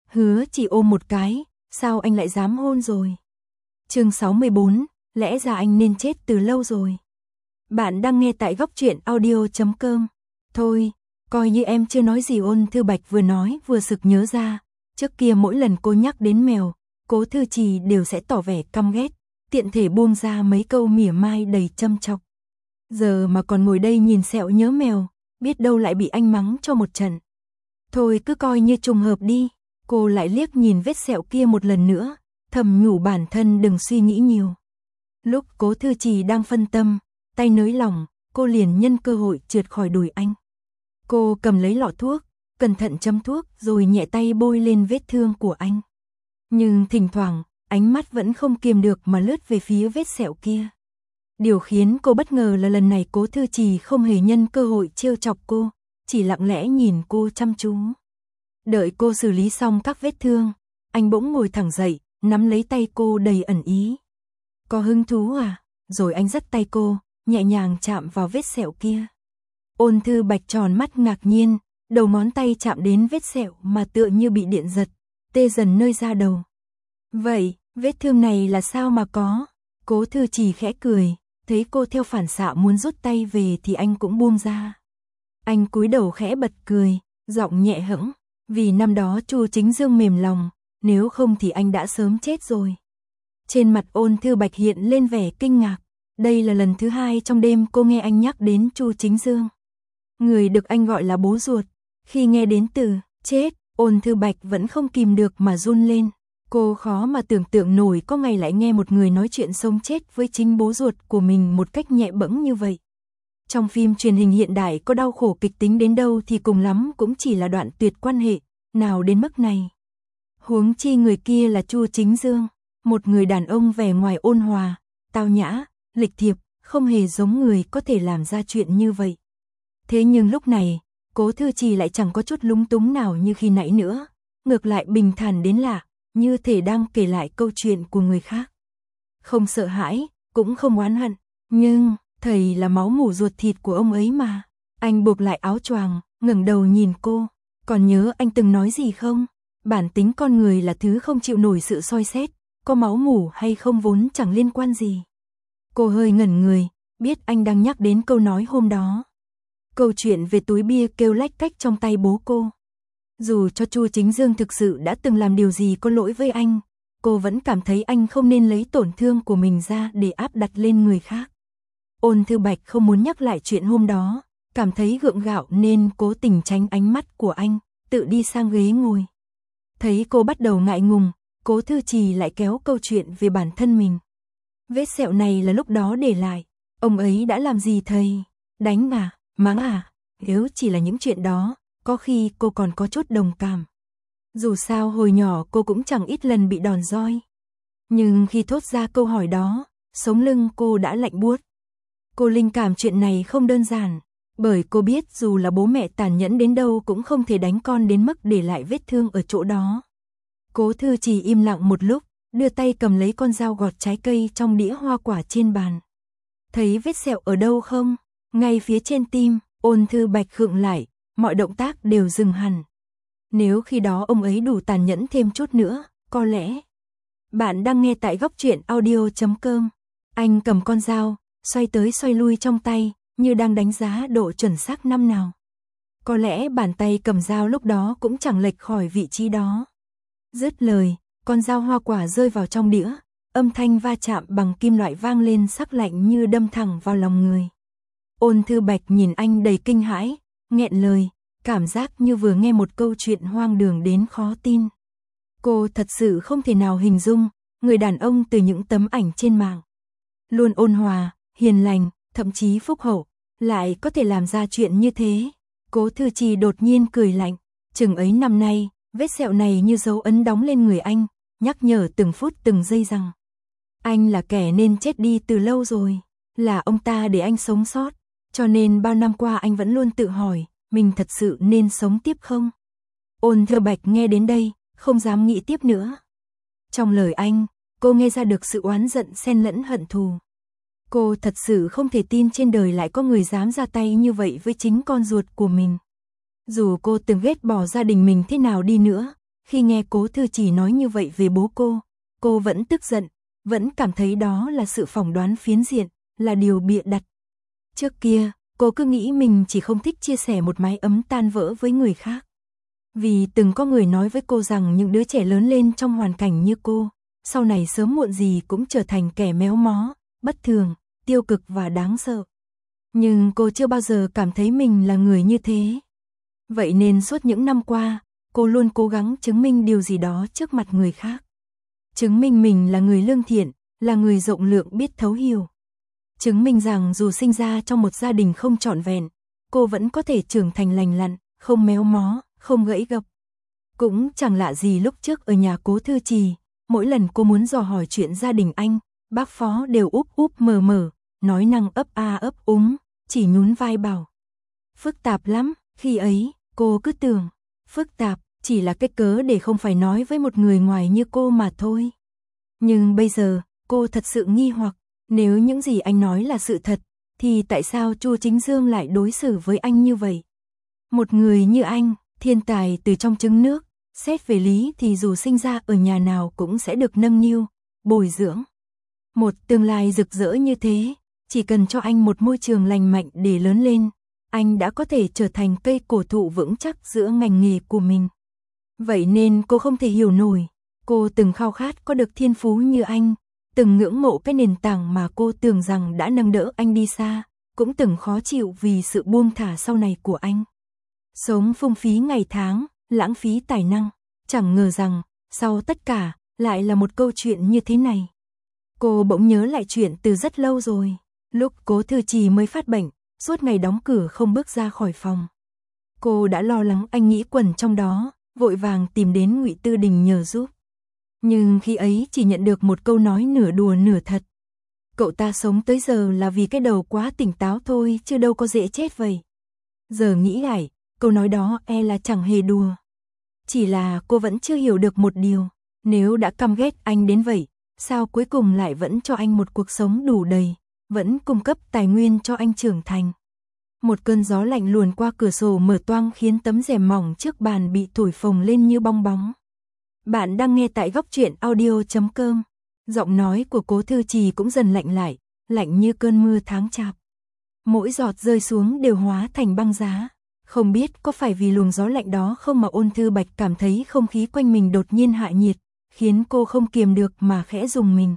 Hứa chỉ ôm một cái, sao anh lại dám hôn rồi? Chương 64, lẽ ra anh nên chết từ lâu rồi. Bạn đang nghe tại góc truyện audio.com. Thôi, coi như em chưa nói gì. Ôn Thư Bạch vừa nói vừa sực nhớ ra, trước kia mỗi lần cô nhắc đến mèo, Cố Thư Trì đều sẽ tỏ vẻ căm ghét, tiện thể buông ra mấy câu mỉa mai đầy châm chọc. Giờ mà còn ngồi đây nhìn sẹo nhớ mèo, biết đâu lại bị anh mắng cho một trận. Thôi cứ coi như trùng hợp đi. Cô lại liếc nhìn vết sẹo kia một lần nữa, thầm nhủ bản thân đừng suy nghĩ nhiều. Lúc Cố Thư Trì đang phân tâm, tay nới lỏng, cô liền nhân cơ hội trượt khỏi đùi anh. Cô cầm lấy lọ thuốc, cẩn thận châm thuốc rồi nhẹ tay bôi lên vết thương của anh. Nhưng thỉnh thoảng, ánh mắt vẫn không kiềm được mà lướt về phía vết sẹo kia. Điều khiến cô bất ngờ là lần này Cố Thư Trì không hề nhân cơ hội trêu chọc cô, chỉ lặng lẽ nhìn cô chăm chú. Đợi cô xử lý xong các vết thương, anh bỗng ngồi thẳng dậy, nắm lấy tay cô đầy ẩn ý. Có hứng thú à? Rồi anh dắt tay cô, nhẹ nhàng chạm vào vết sẹo kia. Ôn Thư Bạch tròn mắt ngạc nhiên, đầu ngón tay chạm đến vết sẹo mà tựa như bị điện giật, tê dần nơi da đầu. Vậy, vết thương này là sao mà có? Cố Thư Trì khẽ cười, thấy cô theo phản xạ muốn rút tay về thì anh cũng buông ra. Anh cúi đầu khẽ bật cười, giọng nhẹ hững, vì năm đó Chu Chính Dương mềm lòng, nếu không thì anh đã sớm chết rồi. Trên mặt Ôn Thư Bạch hiện lên vẻ kinh ngạc, đây là lần thứ hai trong đêm cô nghe anh nhắc đến Chu Chính Dương. Người được anh gọi là bố ruột. Khi nghe đến từ chết, Ôn Thư Bạch vẫn không kìm được mà run lên. Cô khó mà tưởng tượng nổi có ngày lại nghe một người nói chuyện sống chết với chính bố ruột của mình một cách nhẹ bẫng như vậy. Trong phim truyền hình hiện đại có đau khổ kịch tính đến đâu thì cùng lắm cũng chỉ là đoạn tuyệt quan hệ, nào đến mức này. Huống chi người kia là Chu Chính Dương, một người đàn ông vẻ ngoài ôn hòa, tao nhã, lịch thiệp, không hề giống người có thể làm ra chuyện như vậy. Thế nhưng lúc này, Cố Thư Trì lại chẳng có chút lúng túng nào như khi nãy nữa, ngược lại bình thản đến lạ, như thể đang kể lại câu chuyện của người khác. Không sợ hãi, cũng không oán hận, nhưng thầy là máu mủ ruột thịt của ông ấy mà. Anh buộc lại áo choàng, ngẩng đầu nhìn cô, còn nhớ anh từng nói gì không? Bản tính con người là thứ không chịu nổi sự soi xét, có máu mủ hay không vốn chẳng liên quan gì. Cô hơi ngẩn người, biết anh đang nhắc đến câu nói hôm đó. Câu chuyện về túi bia kêu lách cách trong tay bố cô. Dù cho Chu Chính Dương thực sự đã từng làm điều gì có lỗi với anh, cô vẫn cảm thấy anh không nên lấy tổn thương của mình ra để áp đặt lên người khác. Ôn Thư Bạch không muốn nhắc lại chuyện hôm đó, cảm thấy gượng gạo nên cố tình tránh ánh mắt của anh, tự đi sang ghế ngồi. Thấy cô bắt đầu ngại ngùng, Cố Thư Trì lại kéo câu chuyện về bản thân mình. Vết sẹo này là lúc đó để lại, ông ấy đã làm gì thầy? Đánh à? Mắng à? Nếu chỉ là những chuyện đó, có khi cô còn có chút đồng cảm. Dù sao hồi nhỏ cô cũng chẳng ít lần bị đòn roi. Nhưng khi thốt ra câu hỏi đó, sống lưng cô đã lạnh buốt. Cô linh cảm chuyện này không đơn giản, bởi cô biết dù là bố mẹ tàn nhẫn đến đâu cũng không thể đánh con đến mức để lại vết thương ở chỗ đó. Cố Thư Trì im lặng một lúc, đưa tay cầm lấy con dao gọt trái cây trong đĩa hoa quả trên bàn. Thấy vết sẹo ở đâu không? Ngay phía trên tim. Ôn Thư Bạch khựng lại, mọi động tác đều dừng hẳn. Nếu khi đó ông ấy đủ tàn nhẫn thêm chút nữa, có lẽ. Bạn đang nghe tại góc truyện audio.com. Anh cầm con dao, xoay tới xoay lui trong tay, như đang đánh giá độ chuẩn xác năm nào. Có lẽ bàn tay cầm dao lúc đó cũng chẳng lệch khỏi vị trí đó. Dứt lời, con dao hoa quả rơi vào trong đĩa, âm thanh va chạm bằng kim loại vang lên sắc lạnh như đâm thẳng vào lòng người. Ôn Thư Bạch nhìn anh đầy kinh hãi, nghẹn lời, cảm giác như vừa nghe một câu chuyện hoang đường đến khó tin. Cô thật sự không thể nào hình dung, người đàn ông từ những tấm ảnh trên mạng, luôn ôn hòa, hiền lành, thậm chí phúc hậu, lại có thể làm ra chuyện như thế. Cố Thư Trì đột nhiên cười lạnh, chừng ấy năm nay, vết sẹo này như dấu ấn đóng lên người anh, nhắc nhở từng phút từng giây rằng anh là kẻ nên chết đi từ lâu rồi, là ông ta để anh sống sót. Cho nên bao năm qua anh vẫn luôn tự hỏi, mình thật sự nên sống tiếp không? Ôn Thư Bạch nghe đến đây, không dám nghĩ tiếp nữa. Trong lời anh, cô nghe ra được sự oán giận xen lẫn hận thù. Cô thật sự không thể tin trên đời lại có người dám ra tay như vậy với chính con ruột của mình. Dù cô từng ghét bỏ gia đình mình thế nào đi nữa, Khi nghe Cố Thư Trì nói như vậy về bố cô vẫn tức giận, vẫn cảm thấy đó là sự phỏng đoán phiến diện, là điều bịa đặt. Trước kia, cô cứ nghĩ mình chỉ không thích chia sẻ một mái ấm tan vỡ với người khác. Vì từng có người nói với cô rằng những đứa trẻ lớn lên trong hoàn cảnh như cô, sau này sớm muộn gì cũng trở thành kẻ méo mó, bất thường, tiêu cực và đáng sợ. Nhưng cô chưa bao giờ cảm thấy mình là người như thế. Vậy nên suốt những năm qua, cô luôn cố gắng chứng minh điều gì đó trước mặt người khác. Chứng minh mình là người lương thiện, là người rộng lượng biết thấu hiểu. Chứng minh rằng dù sinh ra trong một gia đình không trọn vẹn, cô vẫn có thể trưởng thành lành lặn, không méo mó, không gãy gập. Cũng chẳng lạ gì lúc trước ở nhà Cố Thư Trì, mỗi lần cô muốn dò hỏi chuyện gia đình anh, bác Phó đều úp úp mờ mờ, nói năng ấp a ấp úng, chỉ nhún vai bảo. Phức tạp lắm, khi ấy, cô cứ tưởng, phức tạp chỉ là cái cớ để không phải nói với một người ngoài như cô mà thôi. Nhưng bây giờ, cô thật sự nghi hoặc, nếu những gì anh nói là sự thật, thì tại sao Chu Chính Dương lại đối xử với anh như vậy? Một người như anh, thiên tài từ trong trứng nước, xét về lý thì dù sinh ra ở nhà nào cũng sẽ được nâng niu, bồi dưỡng. Một tương lai rực rỡ như thế, chỉ cần cho anh một môi trường lành mạnh để lớn lên, anh đã có thể trở thành cây cổ thụ vững chắc giữa ngành nghề của mình. Vậy nên cô không thể hiểu nổi, cô từng khao khát có được thiên phú như anh, từng ngưỡng mộ cái nền tảng mà cô tưởng rằng đã nâng đỡ anh đi xa, cũng từng khó chịu vì sự buông thả sau này của anh. Sống phung phí ngày tháng, lãng phí tài năng, chẳng ngờ rằng, sau tất cả, lại là một câu chuyện như thế này. Cô bỗng nhớ lại chuyện từ rất lâu rồi, lúc Cố Thư Trì mới phát bệnh, suốt ngày đóng cửa không bước ra khỏi phòng. Cô đã lo lắng anh nghĩ quẩn trong đó, vội vàng tìm đến Ngụy Tư Đình nhờ giúp. Nhưng khi ấy chỉ nhận được một câu nói nửa đùa nửa thật. Cậu ta sống tới giờ là vì cái đầu quá tỉnh táo thôi chứ đâu có dễ chết vậy. Giờ nghĩ lại, câu nói đó e là chẳng hề đùa. Chỉ là cô vẫn chưa hiểu được một điều, nếu đã căm ghét anh đến vậy, sao cuối cùng lại vẫn cho anh một cuộc sống đủ đầy, vẫn cung cấp tài nguyên cho anh trưởng thành. Một cơn gió lạnh luồn qua cửa sổ mở toang khiến tấm rèm mỏng trước bàn bị thổi phồng lên như bong bóng. Bạn đang nghe tại góc truyện audio.com. Giọng nói của Cố Thư Trì cũng dần lạnh lại, lạnh như cơn mưa tháng chạp. Mỗi giọt rơi xuống đều hóa thành băng giá. Không biết có phải vì luồng gió lạnh đó không mà Ôn Thư Bạch cảm thấy không khí quanh mình đột nhiên hạ nhiệt, khiến cô không kiềm được mà khẽ rùng mình.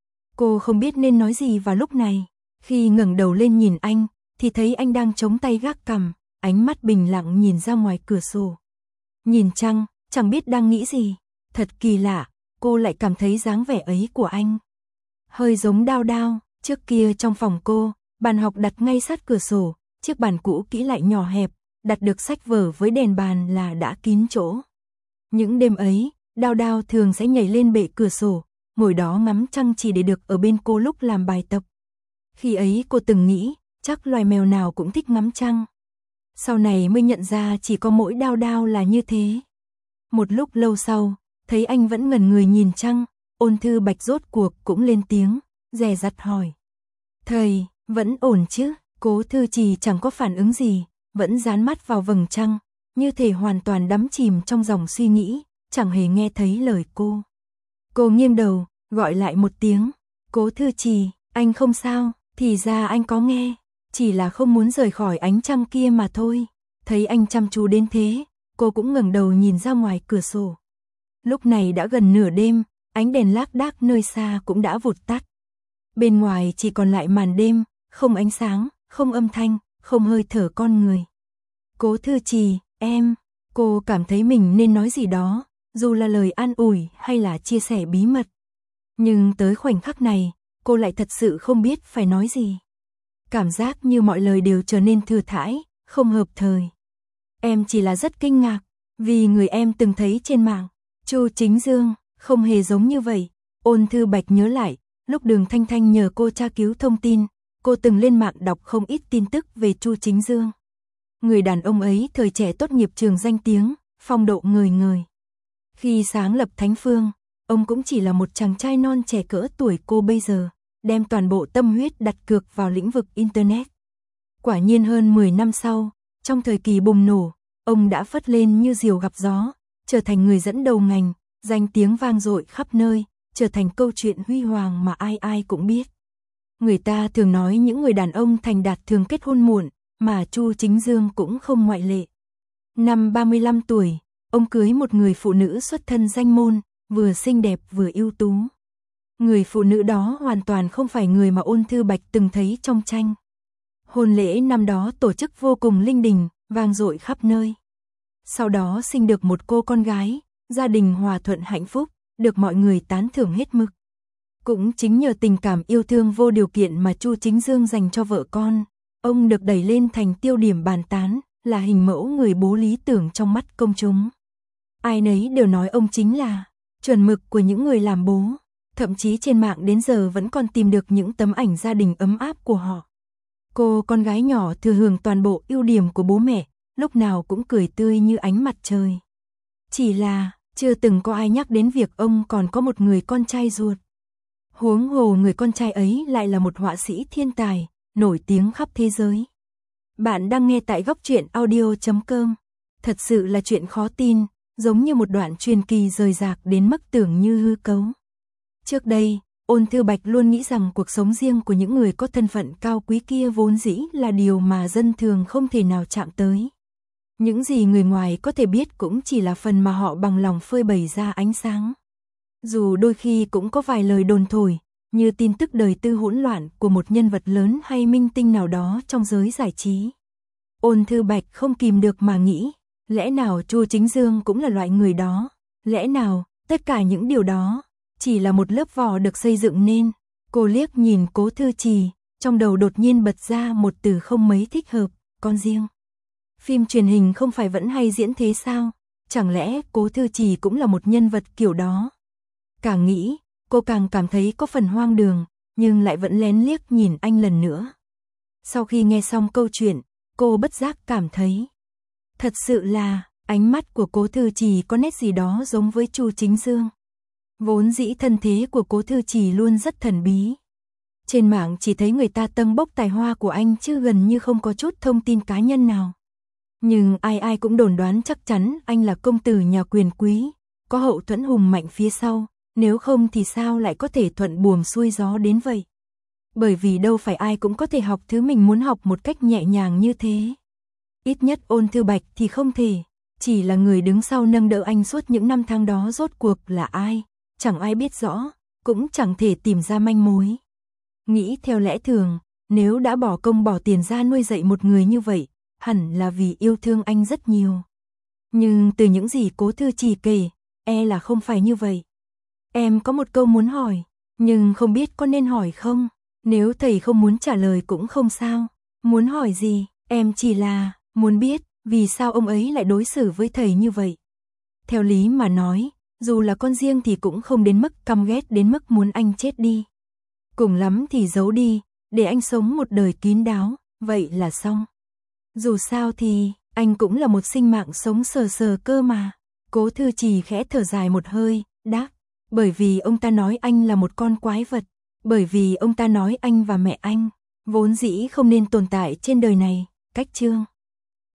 Cô không biết nên nói gì vào lúc này. Khi ngẩng đầu lên nhìn anh, thì thấy anh đang chống tay gác cằm, ánh mắt bình lặng nhìn ra ngoài cửa sổ. Nhìn trăng, chẳng biết đang nghĩ gì. Thật kỳ lạ, cô lại cảm thấy dáng vẻ ấy của anh hơi giống Đao Đao. Trước kia trong phòng cô, bàn học đặt ngay sát cửa sổ, chiếc bàn cũ kỹ lại nhỏ hẹp, đặt được sách vở với đèn bàn là đã kín chỗ. Những đêm ấy, Đao Đao thường sẽ nhảy lên bệ cửa sổ, ngồi đó ngắm trăng chỉ để được ở bên cô lúc làm bài tập. Khi ấy cô từng nghĩ, chắc loài mèo nào cũng thích ngắm trăng. Sau này mới nhận ra chỉ có mỗi Đao Đao là như thế. Một lúc lâu sau, thấy anh vẫn ngẩn người nhìn trăng, Ôn Thư Bạch rốt cuộc cũng lên tiếng, dè dặt hỏi. Thầy, vẫn ổn chứ? Cố Thư Trì chẳng có phản ứng gì, vẫn dán mắt vào vầng trăng, như thể hoàn toàn đắm chìm trong dòng suy nghĩ, chẳng hề nghe thấy lời cô. Cô nghiêng đầu, gọi lại một tiếng. Cố Thư Trì, anh không sao, thì ra anh có nghe, chỉ là không muốn rời khỏi ánh trăng kia mà thôi. Thấy anh chăm chú đến thế, cô cũng ngẩng đầu nhìn ra ngoài cửa sổ. Lúc này đã gần nửa đêm, ánh đèn lác đác nơi xa cũng đã vụt tắt. Bên ngoài chỉ còn lại màn đêm, không ánh sáng, không âm thanh, không hơi thở con người. Cố Thư Trì, em, cô cảm thấy mình nên nói gì đó, dù là lời an ủi hay là chia sẻ bí mật. Nhưng tới khoảnh khắc này, cô lại thật sự không biết phải nói gì. Cảm giác như mọi lời đều trở nên thừa thãi, không hợp thời. Em chỉ là rất kinh ngạc, vì người em từng thấy trên mạng, Chu Chính Dương, không hề giống như vậy. Ôn Thư Bạch nhớ lại, lúc Đường Thanh Thanh nhờ cô tra cứu thông tin, cô từng lên mạng đọc không ít tin tức về Chu Chính Dương. Người đàn ông ấy thời trẻ tốt nghiệp trường danh tiếng, phong độ ngời ngời. Khi sáng lập Thánh Phương, ông cũng chỉ là một chàng trai non trẻ cỡ tuổi cô bây giờ, đem toàn bộ tâm huyết đặt cược vào lĩnh vực Internet. Quả nhiên hơn 10 năm sau, trong thời kỳ bùng nổ, ông đã phất lên như diều gặp gió, trở thành người dẫn đầu ngành, danh tiếng vang dội khắp nơi, trở thành câu chuyện huy hoàng mà ai ai cũng biết. Người ta thường nói những người đàn ông thành đạt thường kết hôn muộn, mà Chu Chính Dương cũng không ngoại lệ. Năm 35 tuổi, ông cưới một người phụ nữ xuất thân danh môn, vừa xinh đẹp vừa ưu tú. Người phụ nữ đó hoàn toàn không phải người mà Ôn Thư Bạch từng thấy trong tranh. Hôn lễ năm đó tổ chức vô cùng linh đình, vang dội khắp nơi. Sau đó sinh được một cô con gái, gia đình hòa thuận hạnh phúc, được mọi người tán thưởng hết mực. Cũng chính nhờ tình cảm yêu thương vô điều kiện mà Chu Chính Dương dành cho vợ con, ông được đẩy lên thành tiêu điểm bàn tán, là hình mẫu người bố lý tưởng trong mắt công chúng. Ai nấy đều nói ông chính là chuẩn mực của những người làm bố, thậm chí trên mạng đến giờ vẫn còn tìm được những tấm ảnh gia đình ấm áp của họ. Cô con gái nhỏ thừa hưởng toàn bộ ưu điểm của bố mẹ, lúc nào cũng cười tươi như ánh mặt trời. Chỉ là, chưa từng có ai nhắc đến việc ông còn có một người con trai ruột. Huống hồ người con trai ấy lại là một họa sĩ thiên tài, nổi tiếng khắp thế giới. Bạn đang nghe tại Góc Truyện Audio.com. Thật sự là chuyện khó tin, giống như một đoạn truyền kỳ rời rạc đến mức tưởng như hư cấu. Trước đây, Ôn Thư Bạch luôn nghĩ rằng cuộc sống riêng của những người có thân phận cao quý kia vốn dĩ là điều mà dân thường không thể nào chạm tới. Những gì người ngoài có thể biết cũng chỉ là phần mà họ bằng lòng phơi bày ra ánh sáng. Dù đôi khi cũng có vài lời đồn thổi, như tin tức đời tư hỗn loạn của một nhân vật lớn hay minh tinh nào đó trong giới giải trí. Ôn Thư Bạch không kìm được mà nghĩ, lẽ nào Chu Chính Dương cũng là loại người đó? Lẽ nào, tất cả những điều đó chỉ là một lớp vỏ được xây dựng nên? Cô liếc nhìn Cố Thư Trì, trong đầu đột nhiên bật ra một từ không mấy thích hợp, con riêng. Phim truyền hình không phải vẫn hay diễn thế sao? Chẳng lẽ Cố Thư Trì cũng là một nhân vật kiểu đó? Càng nghĩ, cô càng cảm thấy có phần hoang đường, nhưng lại vẫn lén liếc nhìn anh lần nữa. Sau khi nghe xong câu chuyện, cô bất giác cảm thấy, thật sự là, ánh mắt của Cố Thư Trì có nét gì đó giống với Chu Chính Dương. Vốn dĩ thân thế của Cố Thư Trì luôn rất thần bí. Trên mạng chỉ thấy người ta tâng bốc tài hoa của anh chứ gần như không có chút thông tin cá nhân nào. Nhưng ai ai cũng đồn đoán chắc chắn anh là công tử nhà quyền quý, có hậu thuẫn hùng mạnh phía sau, nếu không thì sao lại có thể thuận buồm xuôi gió đến vậy. Bởi vì đâu phải ai cũng có thể học thứ mình muốn học một cách nhẹ nhàng như thế. Ít nhất Ôn Thư Bạch thì không thể, chỉ là người đứng sau nâng đỡ anh suốt những năm tháng đó rốt cuộc là ai, chẳng ai biết rõ, cũng chẳng thể tìm ra manh mối. Nghĩ theo lẽ thường, nếu đã bỏ công bỏ tiền ra nuôi dạy một người như vậy, hẳn là vì yêu thương anh rất nhiều. Nhưng từ những gì Cố Thư Trì kể, là không phải như vậy. Em có một câu muốn hỏi, nhưng không biết có nên hỏi không? Nếu thầy không muốn trả lời cũng không sao. Muốn hỏi gì? Em chỉ là muốn biết vì sao ông ấy lại đối xử với thầy như vậy. Theo lý mà nói, dù là con riêng thì cũng không đến mức căm ghét đến mức muốn anh chết đi. Cùng lắm thì giấu đi, để anh sống một đời kín đáo, vậy là xong. Dù sao thì, anh cũng là một sinh mạng sống sờ sờ cơ mà. Cố Thư Trì khẽ thở dài một hơi, đáp, bởi vì ông ta nói anh là một con quái vật, bởi vì ông ta nói anh và mẹ anh vốn dĩ không nên tồn tại trên đời này. Cách chương